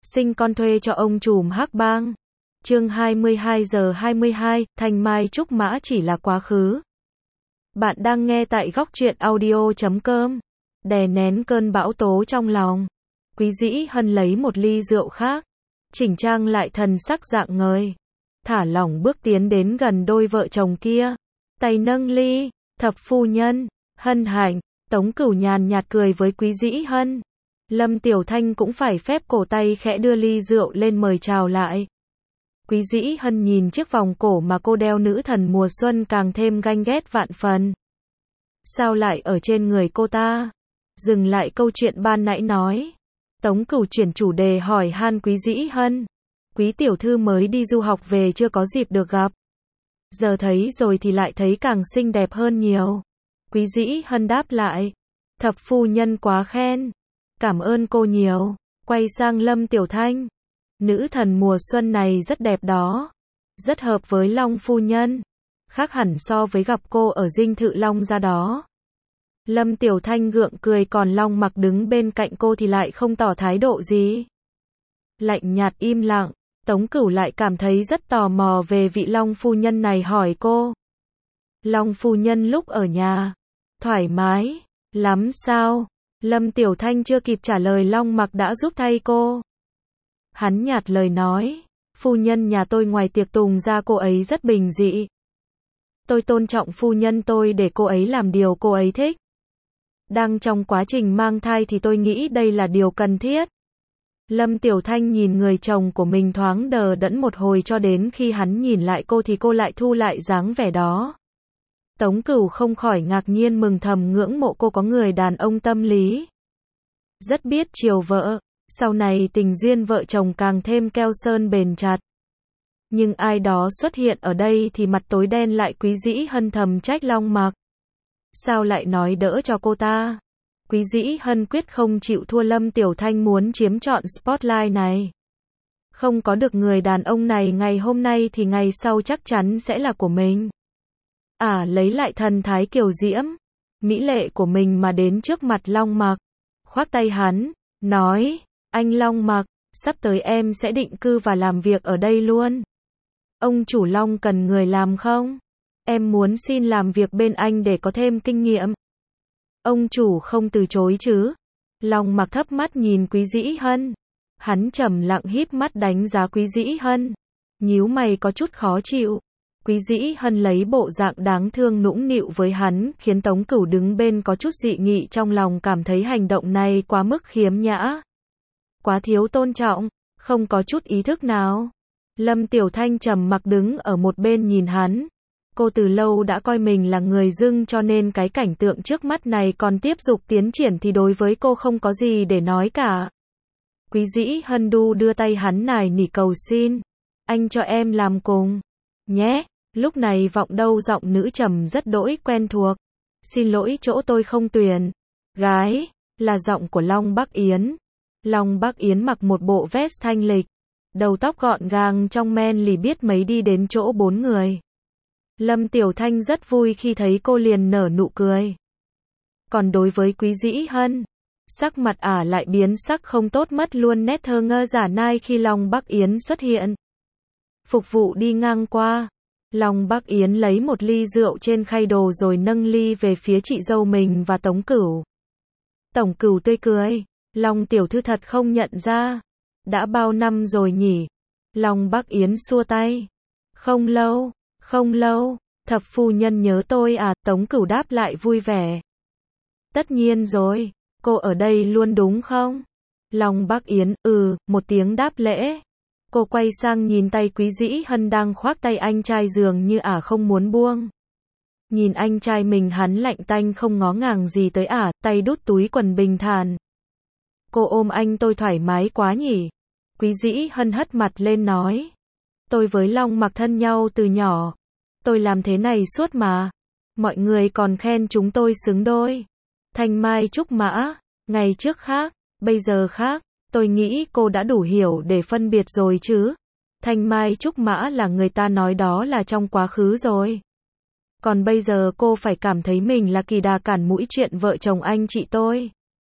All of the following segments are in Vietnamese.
sinh con thuê cho ông trùm hắc bang. Chương 22:22, Thanh Mai Trúc Mã chỉ là quá khứ. Bạn đang nghe tại góc truyện audio.com. Đè nén cơn bão tố trong lòng, Quý Dĩ Hân lấy một ly rượu khác, chỉnh trang lại thần sắc rạng ngời, thả lỏng bước tiến đến gần đôi vợ chồng kia, tay nâng ly. Thập phu nhân, hân hạnh. Tống Cửu nhàn nhạt cười với Quý Dĩ Hân. Lâm Tiểu Thanh cũng phải phép cổ tay khẽ đưa ly rượu lên mời chào lại. Quý Dĩ Hân nhìn chiếc vòng cổ mà cô đeo nữ thần mùa xuân càng thêm ganh ghét vạn phần. Sao lại ở trên người cô ta? Dừng lại câu chuyện ban nãy nói. Tống Cửu chuyển chủ đề hỏi han Quý Dĩ Hân. Quý tiểu thư mới đi du học về chưa có dịp được gặp. Giờ thấy rồi thì lại thấy càng xinh đẹp hơn nhiều. Quý Dĩ Hân đáp lại. Thập phu nhân quá khen. Cảm ơn cô nhiều. Quay sang Lâm Tiểu Thanh. Nữ thần mùa xuân này rất đẹp đó. Rất hợp với Long phu nhân. Khác hẳn so với gặp cô ở dinh thự Long gia đó. Lâm Tiểu Thanh gượng cười, còn Long Mặc đứng bên cạnh cô thì lại không tỏ thái độ gì. Lạnh nhạt im lặng. Tống Cửu lại cảm thấy rất tò mò về vị Long phu nhân này, hỏi cô. Long phu nhân lúc ở nhà thoải mái lắm sao? Lâm Tiểu Thanh chưa kịp trả lời, Long Mặc đã giúp thay cô. Hắn nhạt lời nói, phu nhân nhà tôi ngoài tiệc tùng ra cô ấy rất bình dị. Tôi tôn trọng phu nhân tôi để cô ấy làm điều cô ấy thích. Đang trong quá trình mang thai thì tôi nghĩ đây là điều cần thiết. Lâm Tiểu Thanh nhìn người chồng của mình thoáng đờ đẫn một hồi, cho đến khi hắn nhìn lại cô thì cô lại thu lại dáng vẻ đó. Tống Cửu không khỏi ngạc nhiên, mừng thầm ngưỡng mộ cô có người đàn ông tâm lý. Rất biết chiều vợ, sau này tình duyên vợ chồng càng thêm keo sơn bền chặt. Nhưng ai đó xuất hiện ở đây thì mặt tối đen lại. Quý Dĩ Hân thầm trách Long Mặc. Sao lại nói đỡ cho cô ta? Quý Dĩ Hân quyết không chịu thua. Lâm Tiểu Thanh muốn chiếm trọn spotlight này. Không có được người đàn ông này ngày hôm nay thì ngày sau chắc chắn sẽ là của mình. Lấy lại thần thái kiều diễm, mỹ lệ của mình mà đến trước mặt Long Mặc, khoác tay hắn, nói, anh Long Mặc, sắp tới em sẽ định cư và làm việc ở đây luôn. Ông chủ Long cần người làm không? Em muốn xin làm việc bên anh để có thêm kinh nghiệm. Ông chủ không từ chối chứ? Long Mặc thấp mắt nhìn Quý Dĩ Hân. Hắn trầm lặng híp mắt đánh giá Quý Dĩ Hân, nhíu mày có chút khó chịu. Quý Dĩ Hân lấy bộ dạng đáng thương nũng nịu với hắn, khiến Tống Cửu đứng bên có chút dị nghị trong lòng, cảm thấy hành động này quá mức khiếm nhã, quá thiếu tôn trọng, không có chút ý thức nào. Lâm Tiểu Thanh trầm mặc đứng ở một bên nhìn hắn. Cô từ lâu đã coi mình là người dưng, cho nên cái cảnh tượng trước mắt này còn tiếp tục tiến triển thì đối với cô không có gì để nói cả. Quý Dĩ Hân đưa tay hắn nài nỉ cầu xin. Anh cho em làm cùng nhé. Lúc này vọng đâu giọng nữ trầm rất đỗi quen thuộc. Xin lỗi, chỗ tôi không tuyển gái. Là giọng của Long Bắc Yến. Long Bắc Yến mặc một bộ vest thanh lịch, đầu tóc gọn gàng trong men lì, biết mấy đi đến chỗ 4 người. Lâm Tiểu Thanh rất vui khi thấy cô, liền nở nụ cười. Còn đối với Quý Dĩ Hân, sắc mặt lại biến sắc không tốt, mất luôn nét thơ ngơ giả nai khi Long Bắc Yến xuất hiện. Phục vụ đi ngang qua, Long Bắc Yến lấy một ly rượu trên khay đồ rồi nâng ly về phía chị dâu mình và Tống Cửu. Tổng Cửu tươi cười, Long tiểu thư thật không nhận ra. Đã bao năm rồi nhỉ? Long Bắc Yến xua tay. Không lâu, thập phu nhân nhớ tôi à? Tống Cửu đáp lại vui vẻ. Tất nhiên rồi, cô ở đây luôn đúng không? Long Bắc Yến, một tiếng đáp lễ. Cô quay sang nhìn tay Quý Dĩ Hân đang khoác tay anh trai, dường như không muốn buông. Nhìn anh trai mình, hắn lạnh tanh không ngó ngàng gì tới tay đút túi quần bình thản. Cô ôm anh tôi thoải mái quá nhỉ? Quý Dĩ Hân hất mặt lên nói. Tôi với Long Mặc thân nhau từ nhỏ. Tôi làm thế này suốt mà. Mọi người còn khen chúng tôi xứng đôi. Thanh Mai Trúc Mã, ngày trước khác, bây giờ khác. Tôi nghĩ cô đã đủ hiểu để phân biệt rồi chứ. Thanh Mai Trúc Mã là người ta nói đó là trong quá khứ rồi. Còn bây giờ cô phải cảm thấy mình là kỳ đà cản mũi chuyện vợ chồng anh chị tôi.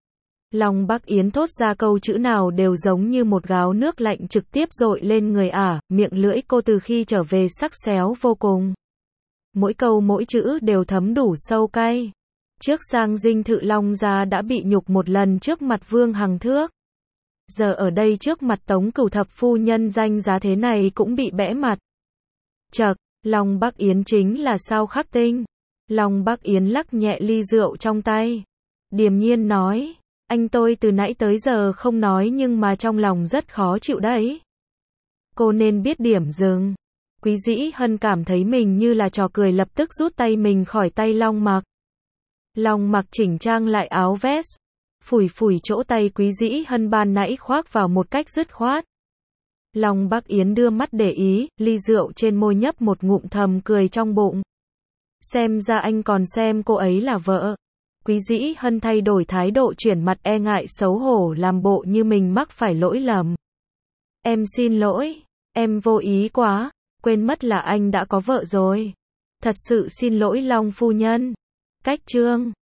Long Bắc Yến thốt ra câu chữ nào đều giống như một gáo nước lạnh trực tiếp dội lên người ả, miệng lưỡi cô từ khi trở về sắc xéo vô cùng. Mỗi câu mỗi chữ đều thấm đủ sâu cay. Trước sang dinh thự Long gia đã bị nhục một lần trước mặt Vương Hằng Thước. Giờ ở đây trước mặt Tống Cửu thập phu nhân danh giá thế này cũng bị bẽ mặt. Chậc, Long Bắc Yến chính là sao khắc tinh. Long Bắc Yến lắc nhẹ ly rượu trong tay. Điềm nhiên nói, anh tôi từ nãy tới giờ không nói nhưng mà trong lòng rất khó chịu đấy. Cô nên biết điểm dừng. Quý Dĩ Hân cảm thấy mình như là trò cười lập tức rút tay mình khỏi tay Long Mặc. Long Mặc chỉnh trang lại áo vest. Phủi phủi chỗ tay Quý Dĩ Hân ban nãy khoác vào một cách dứt khoát. Long Bắc Yến đưa mắt để ý, ly rượu trên môi nhấp một ngụm thầm cười trong bụng. Xem ra anh còn xem cô ấy là vợ. Quý Dĩ Hân thay đổi thái độ chuyển mặt e ngại xấu hổ làm bộ như mình mắc phải lỗi lầm. Em xin lỗi, em vô ý quá, quên mất là anh đã có vợ rồi. Thật sự xin lỗi Long phu nhân. Cách chương